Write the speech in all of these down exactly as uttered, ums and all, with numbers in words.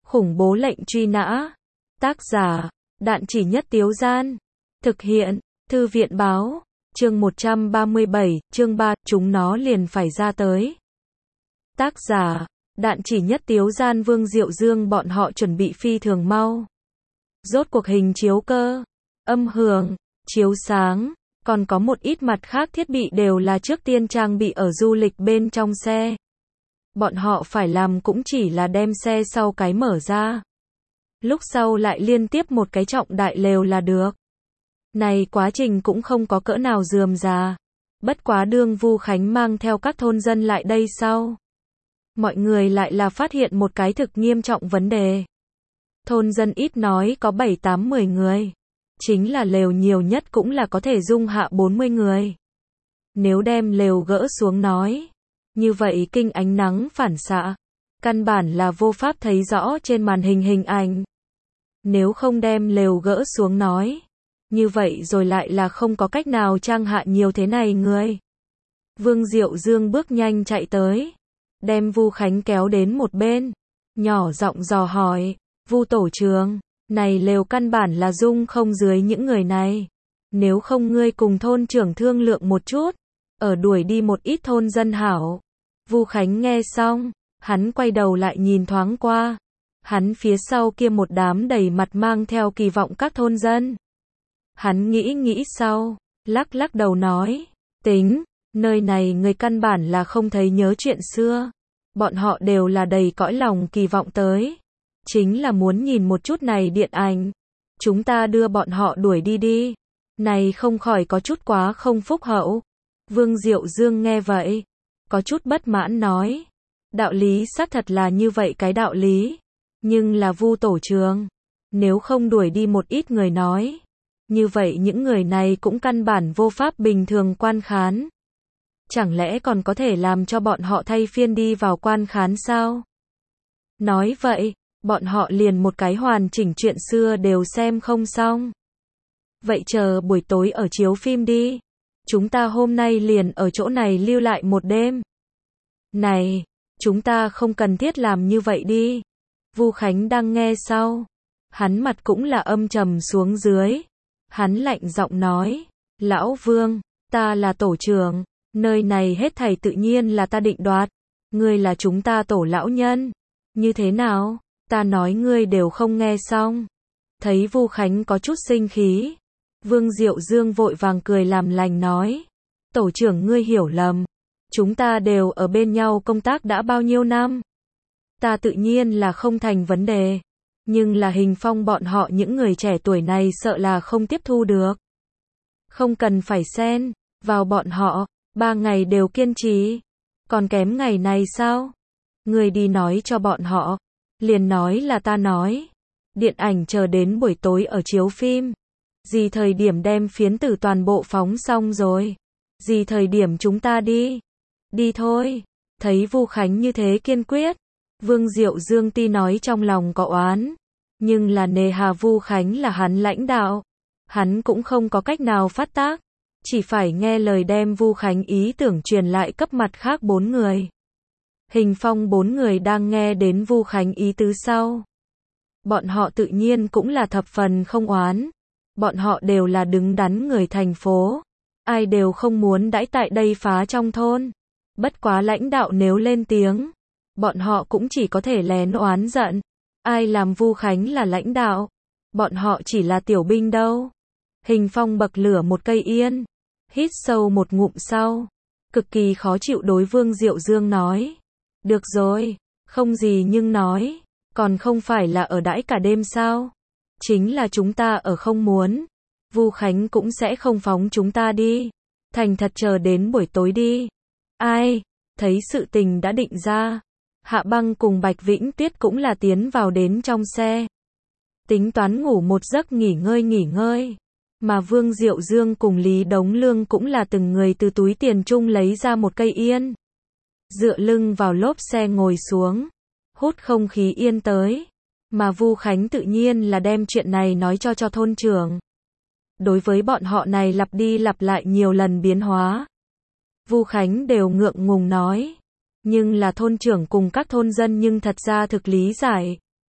Khủng bố lệnh truy nã. Tác giả, Đạn Chỉ Nhất Tiếu Gian. Thực hiện, Thư viện báo. Chương một trăm ba mươi bảy, chương ba, chúng nó liền phải ra tới. Tác giả, Đạn Chỉ Nhất Tiếu Gian. Vương Diệu Dương bọn họ chuẩn bị phi thường mau. Rốt cuộc hình chiếu cơ, âm hưởng, chiếu sáng, còn có một ít mặt khác thiết bị đều là trước tiên trang bị ở du lịch bên trong xe. Bọn họ phải làm cũng chỉ là đem xe sau cái mở ra. Lúc sau lại liên tiếp một cái trọng đại lều là được. Này quá trình cũng không có cỡ nào rườm rà. Bất quá đương Vu Khánh mang theo các thôn dân lại đây sau. Mọi người lại là phát hiện một cái thực nghiêm trọng vấn đề. Thôn dân ít nói có bảy tám mười người. Chính là lều nhiều nhất cũng là có thể dung hạ bốn mươi người. Nếu đem lều gỡ xuống nói, như vậy kinh ánh nắng phản xạ, căn bản là vô pháp thấy rõ trên màn hình hình ảnh. Nếu không đem lều gỡ xuống nói, như vậy rồi lại là không có cách nào trang hạ nhiều thế này người. Vương Diệu Dương bước nhanh chạy tới, đem Vu Khánh kéo đến một bên, nhỏ giọng dò hỏi, Vu tổ trưởng, này lều căn bản là dung không dưới những người này. Nếu không ngươi cùng thôn trưởng thương lượng một chút, ở đuổi đi một ít thôn dân hảo. Vu Khánh nghe xong, hắn quay đầu lại nhìn thoáng qua. Hắn phía sau kia một đám đầy mặt mang theo kỳ vọng các thôn dân. Hắn nghĩ nghĩ sau, lắc lắc đầu nói, tính, nơi này người căn bản là không thấy nhớ chuyện xưa. Bọn họ đều là đầy cõi lòng kỳ vọng tới. Chính là muốn nhìn một chút này điện ảnh. Chúng ta đưa bọn họ đuổi đi đi. Này không khỏi có chút quá không phúc hậu. Vương Diệu Dương nghe vậy, có chút bất mãn nói. Đạo lý xác thật là như vậy cái đạo lý. Nhưng là Vu tổ trưởng, nếu không đuổi đi một ít người nói. Như vậy những người này cũng căn bản vô pháp bình thường quan khán. Chẳng lẽ còn có thể làm cho bọn họ thay phiên đi vào quan khán sao? Nói vậy, bọn họ liền một cái hoàn chỉnh chuyện xưa đều xem không xong. Vậy chờ buổi tối ở chiếu phim đi. Chúng ta hôm nay liền ở chỗ này lưu lại một đêm. Này, chúng ta không cần thiết làm như vậy đi. Vu Khánh đang nghe sau. Hắn mặt cũng là âm trầm xuống dưới. Hắn lạnh giọng nói, Lão Vương, ta là tổ trưởng. Nơi này hết thảy tự nhiên là ta định đoạt. Ngươi là chúng ta tổ lão nhân. Như thế nào? Ta nói ngươi đều không nghe xong. Thấy Vu Khánh có chút sinh khí. Vương Diệu Dương vội vàng cười làm lành nói. Tổ trưởng ngươi hiểu lầm. Chúng ta đều ở bên nhau công tác đã bao nhiêu năm. Ta tự nhiên là không thành vấn đề. Nhưng là Hình Phong bọn họ những người trẻ tuổi này sợ là không tiếp thu được. Không cần phải xen vào bọn họ. Ba ngày đều kiên trì. Còn kém ngày này sao? Ngươi đi nói cho bọn họ. Liền nói là ta nói. Điện ảnh chờ đến buổi tối ở chiếu phim. Gì thời điểm đem phiến tử toàn bộ phóng xong rồi. Gì thời điểm chúng ta đi. Đi thôi. Thấy Vu Khánh như thế kiên quyết. Vương Diệu Dương ti nói trong lòng có oán. Nhưng là nề hà Vu Khánh là hắn lãnh đạo. Hắn cũng không có cách nào phát tác. Chỉ phải nghe lời đem Vu Khánh ý tưởng truyền lại cấp mặt khác bốn người. Hình Phong bốn người đang nghe đến Vu Khánh ý tứ sau. Bọn họ tự nhiên cũng là thập phần không oán. Bọn họ đều là đứng đắn người thành phố. Ai đều không muốn đãi tại đây phá trong thôn. Bất quá lãnh đạo nếu lên tiếng. Bọn họ cũng chỉ có thể lén oán giận. Ai làm Vu Khánh là lãnh đạo. Bọn họ chỉ là tiểu binh đâu. Hình Phong bậc lửa một cây yên. Hít sâu một ngụm sau. Cực kỳ khó chịu đối Vương Diệu Dương nói. Được rồi, không gì nhưng nói. Còn không phải là ở đãi cả đêm sao? Chính là chúng ta ở không muốn. Vu Khánh cũng sẽ không phóng chúng ta đi. Thành thật chờ đến buổi tối đi. Ai? Thấy sự tình đã định ra. Hạ Băng cùng Bạch Vĩnh Tuyết cũng là tiến vào đến trong xe. Tính toán ngủ một giấc nghỉ ngơi nghỉ ngơi. Mà Vương Diệu Dương cùng Lý Đống Lương cũng là từng người từ túi tiền chung lấy ra một cây yên. Dựa lưng vào lốp xe ngồi xuống. Hút không khí yên tới. Mà Vu Khánh tự nhiên là đem chuyện này nói cho cho thôn trưởng. Đối với bọn họ này lặp đi lặp lại nhiều lần biến hóa. Vu Khánh đều ngượng ngùng nói. Nhưng là thôn trưởng cùng các thôn dân nhưng thật ra thực lý giải.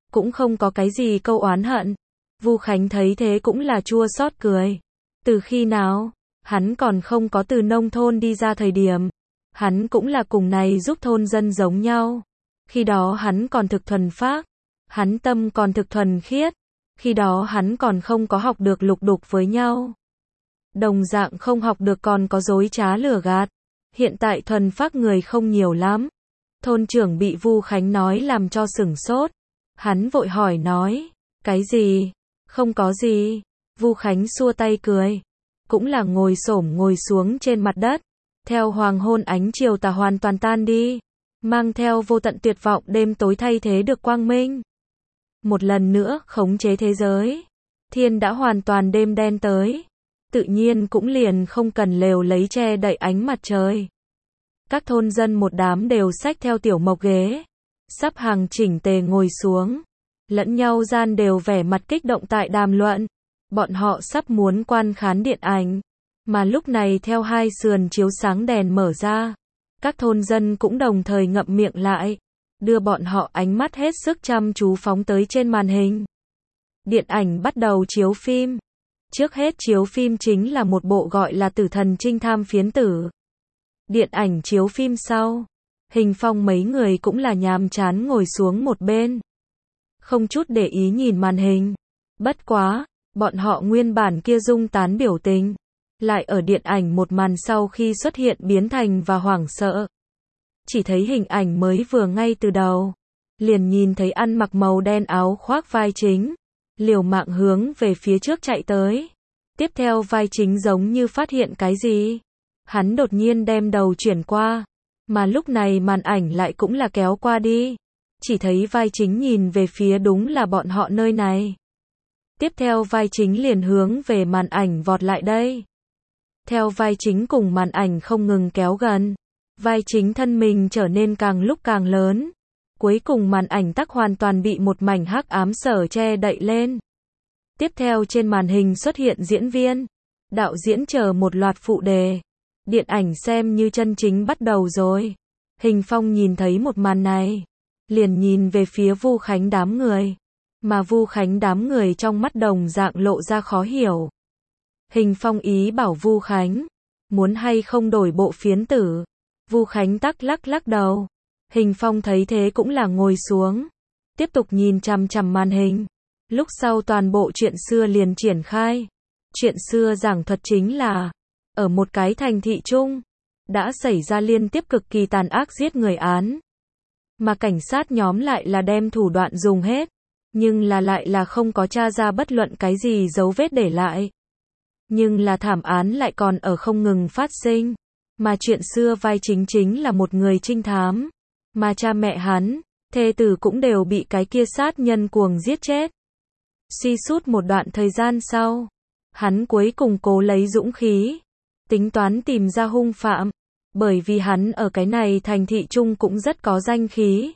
cũng không có cái gì câu oán hận. Vu Khánh thấy thế cũng là chua xót cười. Từ khi nào? Hắn còn không có từ nông thôn đi ra thời điểm. Hắn cũng là cùng này giúp thôn dân giống nhau. Khi đó hắn còn thực thuần phác. Hắn tâm còn thực thuần khiết. Khi đó hắn còn không có học được lục đục với nhau. Đồng dạng không học được còn có dối trá lừa gạt. Hiện tại thuần phác người không nhiều lắm. Thôn trưởng bị Vu Khánh nói làm cho sửng sốt. Hắn vội hỏi nói. Cái gì? Không có gì. Vu Khánh xua tay cười. Cũng là ngồi xổm ngồi xuống trên mặt đất. Theo hoàng hôn ánh chiều tà hoàn toàn tan đi. Mang theo vô tận tuyệt vọng đêm tối thay thế được quang minh. Một lần nữa khống chế thế giới. Thiên đã hoàn toàn đêm đen tới. Tự nhiên cũng liền không cần lều lấy che đậy ánh mặt trời. Các thôn dân một đám đều xách theo tiểu mộc ghế. Sắp hàng chỉnh tề ngồi xuống. Lẫn nhau gian đều vẻ mặt kích động tại đàm luận. Bọn họ sắp muốn quan khán điện ảnh. Mà lúc này theo hai sườn chiếu sáng đèn mở ra. Các thôn dân cũng đồng thời ngậm miệng lại. Đưa bọn họ ánh mắt hết sức chăm chú phóng tới trên màn hình. Điện ảnh bắt đầu chiếu phim. Trước hết chiếu phim chính là một bộ gọi là Tử Thần Trinh Tham Phiến Tử. Điện ảnh chiếu phim sau. Hình Phong mấy người cũng là nhàm chán ngồi xuống một bên. Không chút để ý nhìn màn hình. Bất quá, bọn họ nguyên bản kia dung tán biểu tình. Lại ở điện ảnh một màn sau khi xuất hiện biến thành và hoảng sợ. Chỉ thấy hình ảnh mới vừa ngay từ đầu. Liền nhìn thấy ăn mặc màu đen áo khoác vai chính. Liều mạng hướng về phía trước chạy tới. Tiếp theo vai chính giống như phát hiện cái gì. Hắn đột nhiên đem đầu chuyển qua. Mà lúc này màn ảnh lại cũng là kéo qua đi. Chỉ thấy vai chính nhìn về phía đúng là bọn họ nơi này. Tiếp theo vai chính liền hướng về màn ảnh vọt lại đây. Theo vai chính cùng màn ảnh không ngừng kéo gần. Vai chính thân mình trở nên càng lúc càng lớn. Cuối cùng màn ảnh tắc hoàn toàn bị một mảnh hắc ám sở che đậy lên. Tiếp theo trên màn hình xuất hiện diễn viên, đạo diễn chờ một loạt phụ đề. Điện ảnh xem như chân chính bắt đầu rồi. Hình Phong nhìn thấy một màn này. Liền nhìn về phía Vu Khánh đám người. Mà Vu Khánh đám người trong mắt đồng dạng lộ ra khó hiểu. Hình Phong ý bảo Vu Khánh. Muốn hay không đổi bộ phiến tử. Vu Khánh tắc lắc lắc đầu. Hình Phong thấy thế cũng là ngồi xuống. Tiếp tục nhìn chằm chằm màn hình. Lúc sau toàn bộ chuyện xưa liền triển khai. Chuyện xưa giảng thuật chính là. Ở một cái thành thị chung. Đã xảy ra liên tiếp cực kỳ tàn ác giết người án. Mà cảnh sát nhóm lại là đem thủ đoạn dùng hết. Nhưng là lại là không có tra ra bất luận cái gì dấu vết để lại. Nhưng là thảm án lại còn ở không ngừng phát sinh. Mà chuyện xưa vai chính chính là một người trinh thám. Mà cha mẹ hắn, thê tử cũng đều bị cái kia sát nhân cuồng giết chết. Suy sút một đoạn thời gian sau. Hắn cuối cùng cố lấy dũng khí. Tính toán tìm ra hung phạm. Bởi vì hắn ở cái này thành thị chung cũng rất có danh khí.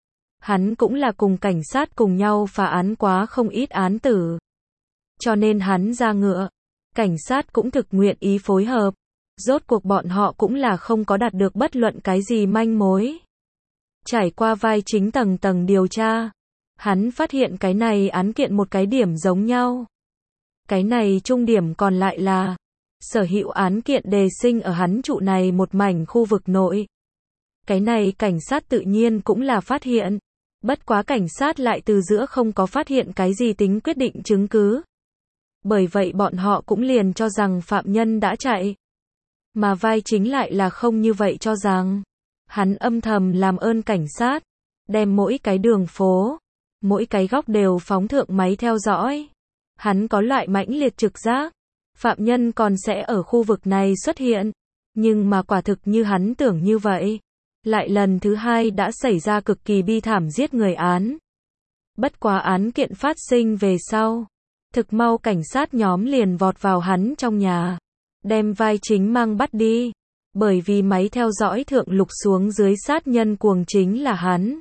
Hắn cũng là cùng cảnh sát cùng nhau phá án quá không ít án tử. Cho nên hắn ra ngựa. Cảnh sát cũng thực nguyện ý phối hợp. Rốt cuộc bọn họ cũng là không có đạt được bất luận cái gì manh mối. Trải qua vai chính tầng tầng điều tra. Hắn phát hiện cái này án kiện một cái điểm giống nhau. Cái này trung điểm còn lại là. Sở hữu án kiện đề sinh ở hắn trụ này một mảnh khu vực nội. Cái này cảnh sát tự nhiên cũng là phát hiện. Bất quá cảnh sát lại từ giữa không có phát hiện cái gì tính quyết định chứng cứ. Bởi vậy bọn họ cũng liền cho rằng phạm nhân đã chạy. Mà vai chính lại là không như vậy cho rằng. Hắn âm thầm làm ơn cảnh sát. Đem mỗi cái đường phố, mỗi cái góc đều phóng thượng máy theo dõi. Hắn có loại mãnh liệt trực giác. Phạm nhân còn sẽ ở khu vực này xuất hiện. Nhưng mà quả thực như hắn tưởng như vậy. Lại lần thứ hai đã xảy ra cực kỳ bi thảm giết người án. Bất quá án kiện phát sinh về sau. Thực mau cảnh sát nhóm liền vọt vào hắn trong nhà. Đem vai chính mang bắt đi. Bởi vì máy theo dõi thượng lục xuống dưới sát nhân cuồng chính là hắn.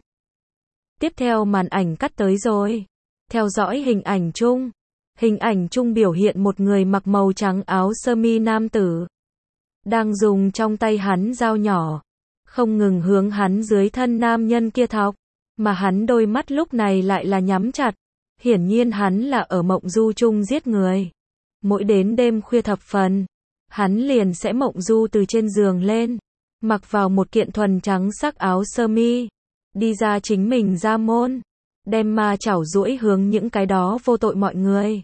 Tiếp theo màn ảnh cắt tới rồi. Theo dõi hình ảnh chung. Hình ảnh chung biểu hiện một người mặc màu trắng áo sơ mi nam tử. Đang dùng trong tay hắn dao nhỏ. Không ngừng hướng hắn dưới thân nam nhân kia thọc. Mà hắn đôi mắt lúc này lại là nhắm chặt. Hiển nhiên hắn là ở mộng du chung giết người. Mỗi đến đêm khuya thập phần, hắn liền sẽ mộng du từ trên giường lên, mặc vào một kiện thuần trắng sắc áo sơ mi, đi ra chính mình ra môn, đem ma chảo duỗi hướng những cái đó vô tội mọi người.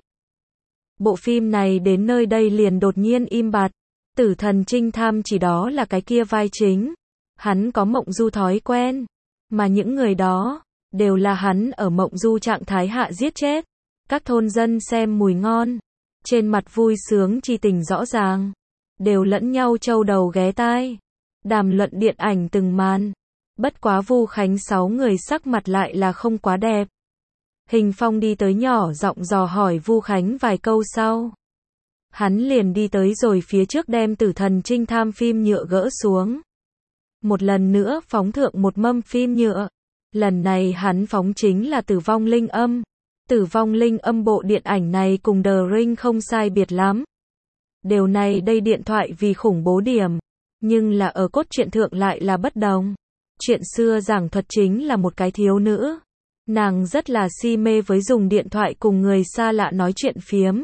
Bộ phim này đến nơi đây liền đột nhiên im bặt. Tử thần trinh tham chỉ đó là cái kia vai chính. Hắn có mộng du thói quen, mà những người đó đều là hắn ở mộng du trạng thái hạ giết chết. Các thôn dân xem mùi ngon, trên mặt vui sướng chi tình rõ ràng, đều lẫn nhau trâu đầu ghé tai, đàm luận điện ảnh từng màn. Bất quá Vu Khánh sáu người sắc mặt lại là không quá đẹp. Hình Phong đi tới nhỏ giọng dò hỏi Vu Khánh vài câu sau, hắn liền đi tới rồi phía trước đem Tử thần trinh tham phim nhựa gỡ xuống. Một lần nữa phóng thượng một mâm phim nhựa. Lần này hắn phóng chính là Tử vong linh âm. Tử vong linh âm bộ điện ảnh này cùng The Ring không sai biệt lắm. Điều này đây điện thoại vì khủng bố điểm, nhưng là ở cốt truyện thượng lại là bất đồng. Chuyện xưa giảng thuật chính là một cái thiếu nữ. Nàng rất là si mê với dùng điện thoại cùng người xa lạ nói chuyện phiếm.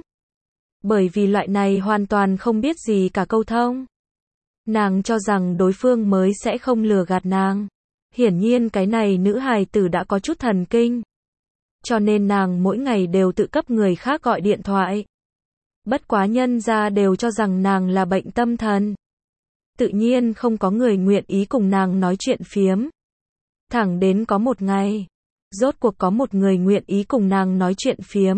Bởi vì loại này hoàn toàn không biết gì cả câu thông. Nàng cho rằng đối phương mới sẽ không lừa gạt nàng. Hiển nhiên cái này nữ hài tử đã có chút thần kinh. Cho nên nàng mỗi ngày đều tự cấp người khác gọi điện thoại. Bất quá nhân ra đều cho rằng nàng là bệnh tâm thần. Tự nhiên không có người nguyện ý cùng nàng nói chuyện phiếm. Thẳng đến có một ngày, rốt cuộc có một người nguyện ý cùng nàng nói chuyện phiếm.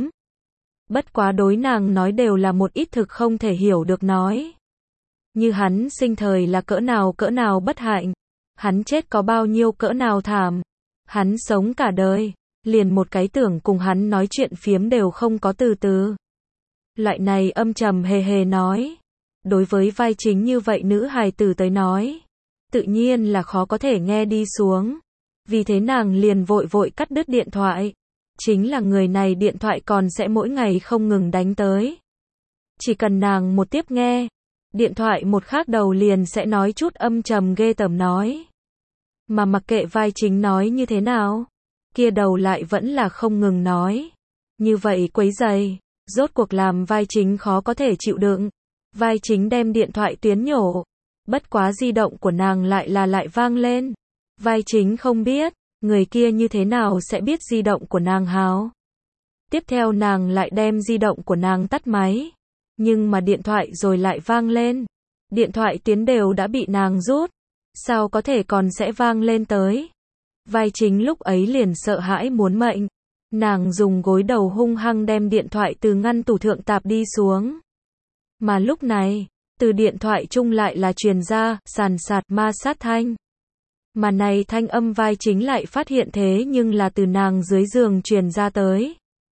Bất quá đối nàng nói đều là một ít thực không thể hiểu được nói. Như hắn sinh thời là cỡ nào cỡ nào bất hạnh. Hắn chết có bao nhiêu cỡ nào thảm. Hắn sống cả đời, liền một cái tưởng cùng hắn nói chuyện phiếm đều không có từ từ. Loại này âm trầm hề hề nói. Đối với vai chính như vậy nữ hài tử tới nói, tự nhiên là khó có thể nghe đi xuống. Vì thế nàng liền vội vội cắt đứt điện thoại. Chính là người này điện thoại còn sẽ mỗi ngày không ngừng đánh tới. Chỉ cần nàng một tiếp nghe, điện thoại một khác đầu liền sẽ nói chút âm trầm ghê tởm nói. Mà mặc kệ vai chính nói như thế nào, kia đầu lại vẫn là không ngừng nói. Như vậy quấy rầy, rốt cuộc làm vai chính khó có thể chịu đựng. Vai chính đem điện thoại tuyến nhổ. Bất quá di động của nàng lại là lại vang lên. Vai chính không biết, người kia như thế nào sẽ biết di động của nàng hào. Tiếp theo nàng lại đem di động của nàng tắt máy. Nhưng mà điện thoại rồi lại vang lên. Điện thoại tuyến đều đã bị nàng rút. Sao có thể còn sẽ vang lên tới. Vai chính lúc ấy liền sợ hãi muốn mệnh. Nàng dùng gối đầu hung hăng đem điện thoại từ ngăn tủ thượng tạp đi xuống. Mà lúc này, từ điện thoại chung lại là truyền ra, sàn sạt ma sát thanh. Mà này thanh âm vai chính lại phát hiện thế nhưng là từ nàng dưới giường truyền ra tới.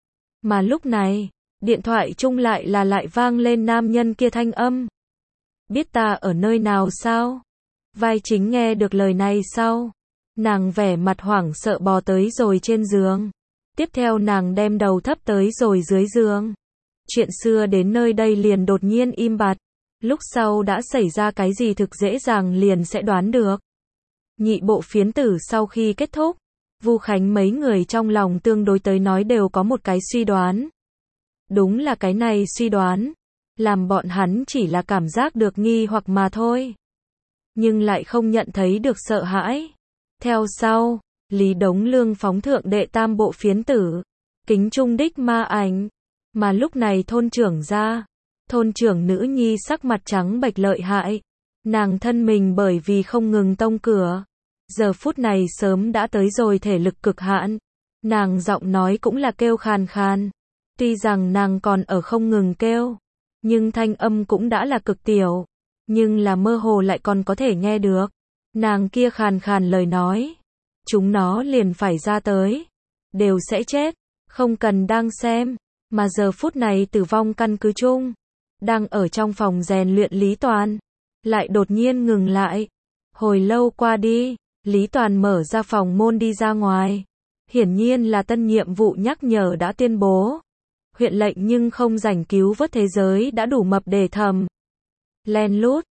Mà lúc này, điện thoại chung lại là lại vang lên nam nhân kia thanh âm. Biết ta ở nơi nào sao? Vai chính nghe được lời này sau. Nàng vẻ mặt hoảng sợ bò tới rồi trên giường. Tiếp theo nàng đem đầu thấp tới rồi dưới giường. Chuyện xưa đến nơi đây liền đột nhiên im bặt. Lúc sau đã xảy ra cái gì thực dễ dàng liền sẽ đoán được. Nhị bộ phiến tử sau khi kết thúc, Vu Khánh mấy người trong lòng tương đối tới nói đều có một cái suy đoán. Đúng là cái này suy đoán, làm bọn hắn chỉ là cảm giác được nghi hoặc mà thôi. Nhưng lại không nhận thấy được sợ hãi. Theo sau, Lý Đống Lương phóng thượng đệ tam bộ phiến tử, kính trung đích ma ảnh. Mà lúc này thôn trưởng ra, thôn trưởng nữ nhi sắc mặt trắng bệch lợi hại. Nàng thân mình bởi vì không ngừng tông cửa. Giờ phút này sớm đã tới rồi thể lực cực hạn. Nàng giọng nói cũng là kêu khàn khàn. Tuy rằng nàng còn ở không ngừng kêu, nhưng thanh âm cũng đã là cực tiểu. Nhưng là mơ hồ lại còn có thể nghe được. Nàng kia khàn khàn lời nói. Chúng nó liền phải ra tới. Đều sẽ chết. Không cần đang xem. Mà giờ phút này tử vong căn cứ chung. Đang ở trong phòng rèn luyện Lý Toàn. Lại đột nhiên ngừng lại. Hồi lâu qua đi. Lý Toàn mở ra phòng môn đi ra ngoài. Hiển nhiên là tân nhiệm vụ nhắc nhở đã tuyên bố. Huyện lệnh nhưng không rảnh cứu vớt thế giới đã đủ mập để thầm. Len lút.